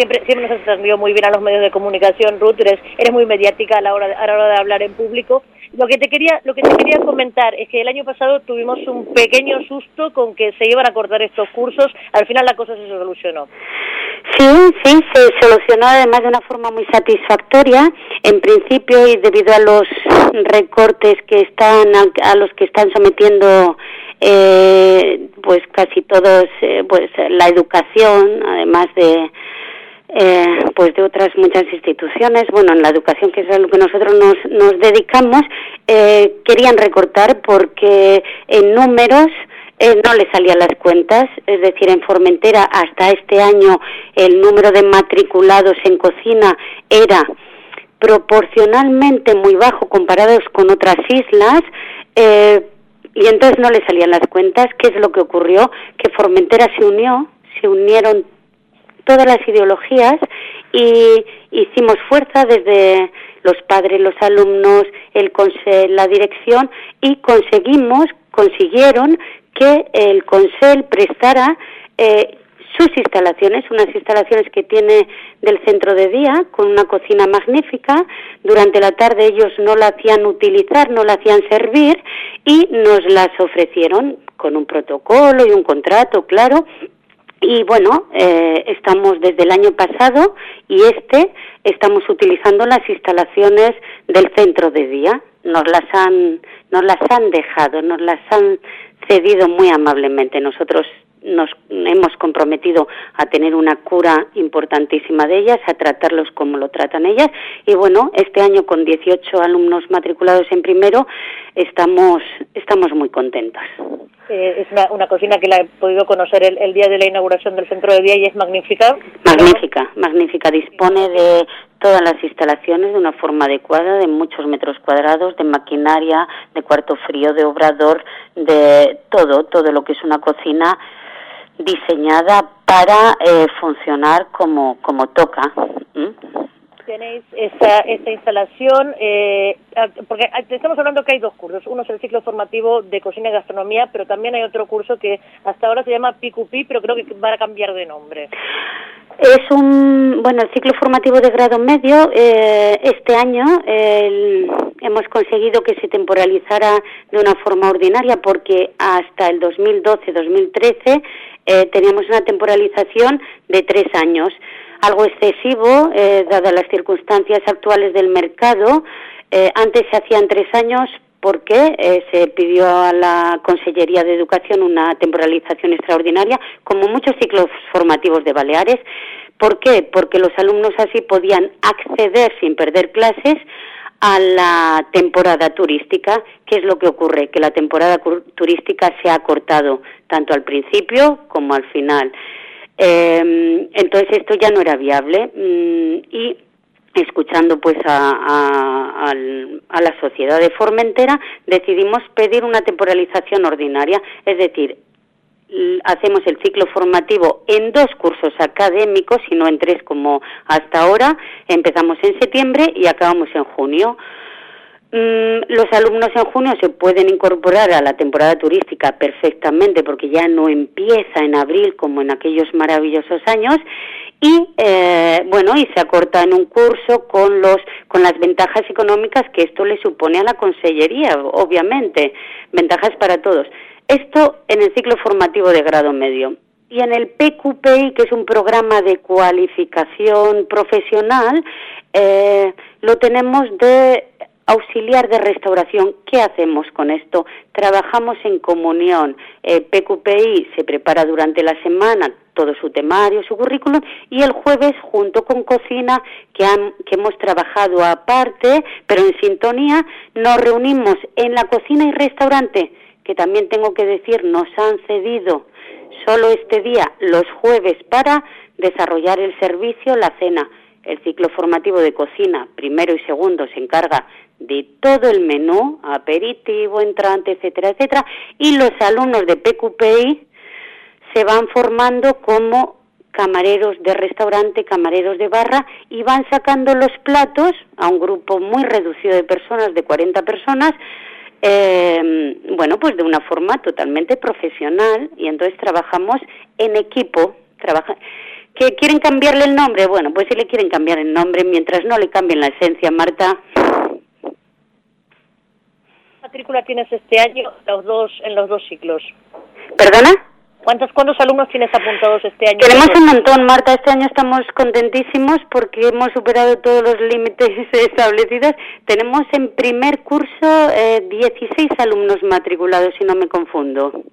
siempre nos has atendido muy bien a los medios de comunicación, Ruth, eres muy mediática a la hora de hablar en público. Lo que te quería comentar es que el año pasado tuvimos un pequeño susto con que se iban a cortar estos cursos. Al final la cosa se solucionó. Sí, se solucionó además de una forma muy satisfactoria. En principio, y debido a los recortes a los que están sometiendo pues casi todos, pues la educación, además de pues de otras muchas instituciones, bueno, en la educación, que es a lo que nosotros nos dedicamos, querían recortar porque en números no le salían las cuentas. Es decir, en Formentera hasta este año el número de matriculados en cocina era proporcionalmente muy bajo comparados con otras islas, y entonces no le salían las cuentas. ¿Qué es lo que ocurrió? Que Formentera se unieron todas las ideologías y hicimos fuerza desde los padres, los alumnos, el Consell, la dirección, y consiguieron que el Consell prestara sus instalaciones, unas instalaciones que tiene del centro de día, con una cocina magnífica. Durante la tarde ellos no la hacían utilizar, no la hacían servir, y nos las ofrecieron con un protocolo y un contrato, claro. Y bueno, estamos desde el año pasado y estamos utilizando las instalaciones del centro de día. Nos las han dejado, nos las han cedido muy amablemente. Nosotros nos hemos comprometido a tener una cura importantísima de ellas, a tratarlos como lo tratan ellas, y bueno, este año con 18 alumnos matriculados en primero estamos muy contentos. Es una cocina que la he podido conocer el día de la inauguración del centro de día y es magnífica. Magnífica. Dispone de todas las instalaciones de una forma adecuada, de muchos metros cuadrados, de maquinaria, de cuarto frío, de obrador, de todo lo que es una cocina diseñada para funcionar como toca. Tenéis esta instalación, porque estamos hablando que hay dos cursos. Uno es el ciclo formativo de cocina y gastronomía, pero también hay otro curso que hasta ahora se llama PQP, pero creo que va a cambiar de nombre. Es el ciclo formativo de grado medio. Este año hemos conseguido que se temporalizara de una forma ordinaria, porque hasta el 2012-2013 teníamos una temporalización de 3 años. Algo excesivo, dadas las circunstancias actuales del mercado. Antes se hacían 3 años porque se pidió a la Consellería de Educación una temporalización extraordinaria, como muchos ciclos formativos de Baleares. ¿Por qué? Porque los alumnos así podían acceder sin perder clases a la temporada turística. ¿Qué es lo que ocurre? Que la temporada turística se ha acortado tanto al principio como al final. Entonces esto ya no era viable, y escuchando pues a la sociedad de Formentera decidimos pedir una temporalización ordinaria, es decir, hacemos el ciclo formativo en 2 cursos académicos y no en 3 como hasta ahora. Empezamos en septiembre y acabamos en junio. Los alumnos en junio se pueden incorporar a la temporada turística perfectamente, porque ya no empieza en abril como en aquellos maravillosos años, y y se acorta en un curso con las ventajas económicas que esto le supone a la Consellería, obviamente, ventajas para todos. Esto en el ciclo formativo de grado medio. Y en el PQPI, que es un programa de cualificación profesional, lo tenemos de auxiliar de restauración. ¿Qué hacemos con esto? Trabajamos en comunión. PQPI se prepara durante la semana todo su temario, su currículum, y el jueves, junto con cocina, que hemos trabajado aparte, pero en sintonía, nos reunimos en la cocina y restaurante, que también tengo que decir, nos han cedido solo este día, los jueves, para desarrollar el servicio, la cena. El ciclo formativo de cocina, primero y segundo, se encarga de todo el menú, aperitivo, entrante, etcétera, etcétera, y los alumnos de PQPI se van formando como camareros de restaurante, camareros de barra, y van sacando los platos a un grupo muy reducido de personas, de 40 personas, pues de una forma totalmente profesional, y entonces trabajamos en equipo. ¿Que quieren cambiarle el nombre? Bueno, pues si le quieren cambiar el nombre, mientras no le cambien la esencia, Marta. ¿Qué matrícula tienes este año en los dos ciclos? ¿Perdona? ¿Cuántos alumnos tienes apuntados este año? Tenemos un montón, Marta. Este año estamos contentísimos porque hemos superado todos los límites establecidos. Tenemos en primer curso 16 alumnos matriculados, si no me confundo.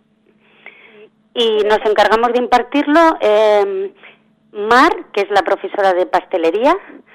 Y nos encargamos de impartirlo Mar, que es la profesora de pastelería,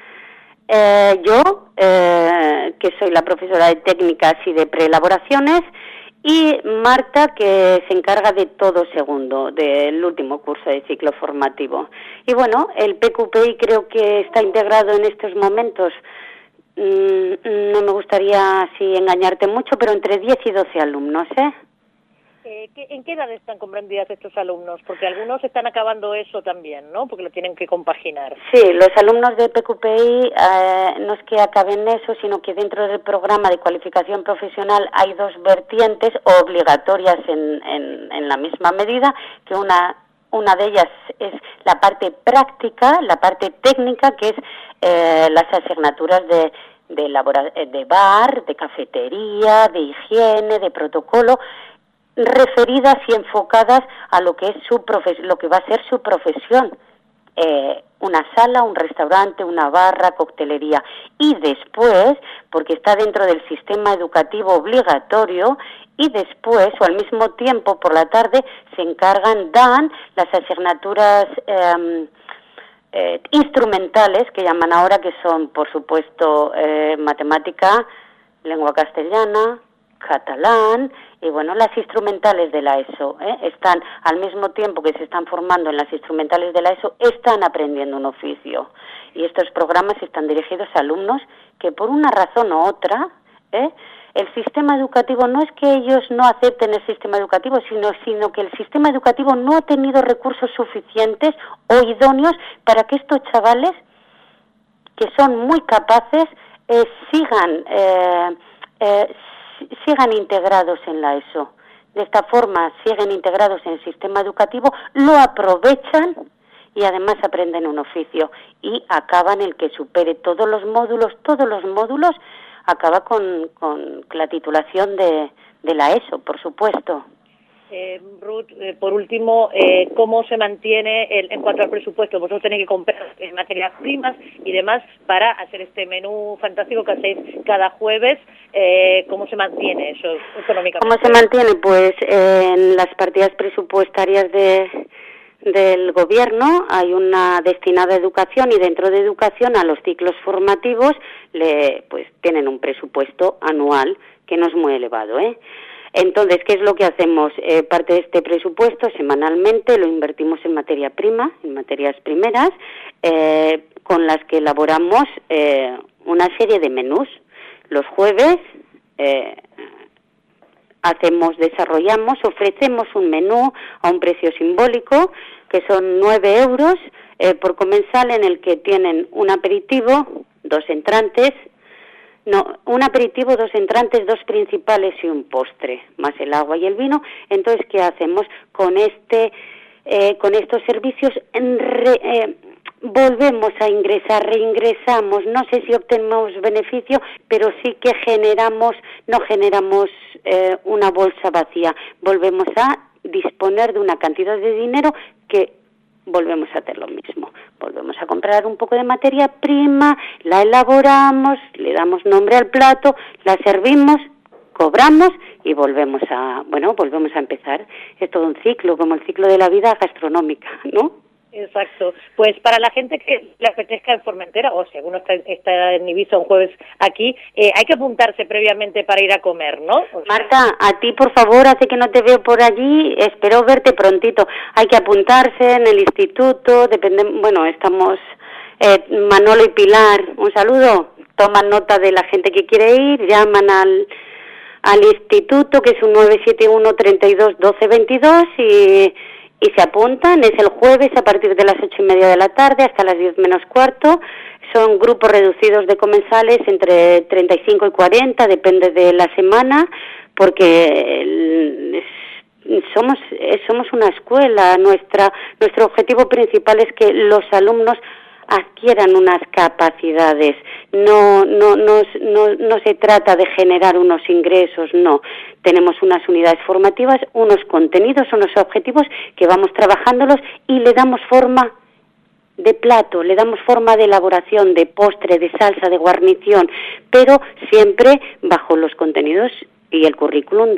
yo, que soy la profesora de técnicas y de preelaboraciones, y Marta, que se encarga de todo segundo, del último curso de ciclo formativo. Y bueno, el PQPI creo que está integrado en estos momentos, no me gustaría así engañarte mucho, pero entre 10 y 12 alumnos, ¿En qué edad están comprendidas estos alumnos? Porque algunos están acabando eso también, ¿no? Porque lo tienen que compaginar. Sí, los alumnos de PQPI no es que acaben eso, sino que dentro del programa de cualificación profesional hay dos vertientes obligatorias en la misma medida, que una de ellas es la parte práctica, la parte técnica, que es las asignaturas de bar, de cafetería, de higiene, de protocolo, referidas y enfocadas a lo que es lo que va a ser su profesión, una sala, un restaurante, una barra, coctelería. Y después, porque está dentro del sistema educativo obligatorio, y después o al mismo tiempo por la tarde dan las asignaturas instrumentales, que llaman ahora, que son por supuesto matemática, lengua castellana, catalán, y bueno, las instrumentales de la ESO, están al mismo tiempo que se están formando en las instrumentales de la ESO, están aprendiendo un oficio. Y estos programas están dirigidos a alumnos que por una razón u otra, el sistema educativo, no es que ellos no acepten el sistema educativo, sino que el sistema educativo no ha tenido recursos suficientes o idóneos para que estos chavales, que son muy capaces, sigan integrados en la ESO. De esta forma siguen integrados en el sistema educativo, lo aprovechan y además aprenden un oficio y acaban el que supere todos los módulos, acaba con la titulación de la ESO, por supuesto. Ruth, por último, ¿cómo se mantiene en cuanto al presupuesto? Vosotros tenéis que comprar materias primas y demás para hacer este menú fantástico que hacéis cada jueves. ¿Cómo se mantiene eso económicamente? ¿Cómo se mantiene? Pues en las partidas presupuestarias del gobierno hay una destinada a educación, y dentro de educación a los ciclos formativos pues tienen un presupuesto anual que no es muy elevado, Entonces, ¿qué es lo que hacemos? Parte de este presupuesto semanalmente lo invertimos en materia prima, en materias primeras, con las que elaboramos una serie de menús. Los jueves ofrecemos un menú a un precio simbólico, que son 9 euros por comensal, en el que tienen un aperitivo, dos entrantes, dos principales y un postre, más el agua y el vino. Entonces, ¿qué hacemos? Con estos servicios volvemos a reingresamos, no sé si obtenemos beneficio, pero sí que no generamos una bolsa vacía, volvemos a disponer de una cantidad de dinero que volvemos a hacer lo mismo, volvemos a comprar un poco de materia prima, la elaboramos, le damos nombre al plato, la servimos, cobramos y volvemos a empezar. Es todo un ciclo, como el ciclo de la vida gastronómica, ¿no? Exacto. Pues para la gente que le apetezca en Formentera, o si alguno está en Ibiza un jueves aquí, hay que apuntarse previamente para ir a comer, ¿no? Marta, a ti por favor, hace que no te veo por allí, espero verte prontito. Hay que apuntarse en el instituto, estamos Manolo y Pilar, un saludo, toman nota de la gente que quiere ir, llaman al instituto, que es un 971 32 12 22, y se apuntan. Es el jueves a partir de las 8:30 de la tarde hasta las 10 menos cuarto. Son grupos reducidos de comensales, entre 35 y 40, depende de la semana, porque somos una escuela. Nuestro objetivo principal es que los alumnos adquieran unas capacidades. No se trata de generar unos ingresos, no. Tenemos unas unidades formativas, unos contenidos, unos objetivos que vamos trabajándolos y le damos forma de plato, le damos forma de elaboración, de postre, de salsa, de guarnición, pero siempre bajo los contenidos y el currículum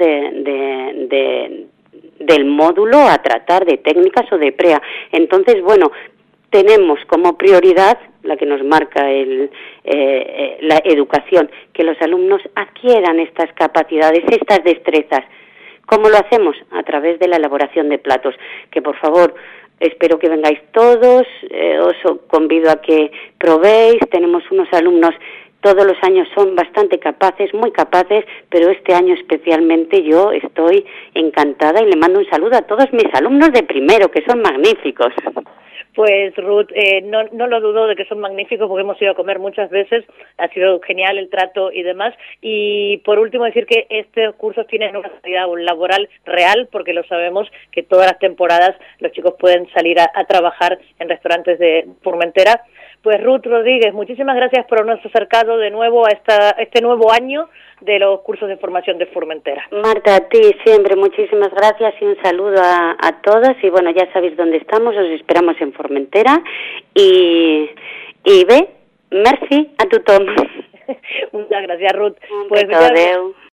del módulo a tratar, de técnicas o de PREA. Entonces, bueno, tenemos como prioridad, la que nos marca la educación, que los alumnos adquieran estas capacidades, estas destrezas. ¿Cómo lo hacemos? A través de la elaboración de platos, que por favor, espero que vengáis todos, os convido a que probéis. Tenemos unos alumnos, todos los años son bastante capaces, muy capaces, pero este año especialmente yo estoy encantada y le mando un saludo a todos mis alumnos de primero, que son magníficos. Pues Ruth, no lo dudo de que son magníficos porque hemos ido a comer muchas veces, ha sido genial el trato y demás. Y por último decir que estos cursos tienen una salida laboral real, porque lo sabemos que todas las temporadas los chicos pueden salir a trabajar en restaurantes de Formentera. Pues Ruth Rodríguez, muchísimas gracias por habernos acercado de nuevo a este nuevo año de los cursos de formación de Formentera. Marta, a ti siempre muchísimas gracias y un saludo a todas. Y bueno, ya sabéis dónde estamos, os esperamos en Formentera. Y bé, merci a tothom. Muchas gracias, Ruth. Pues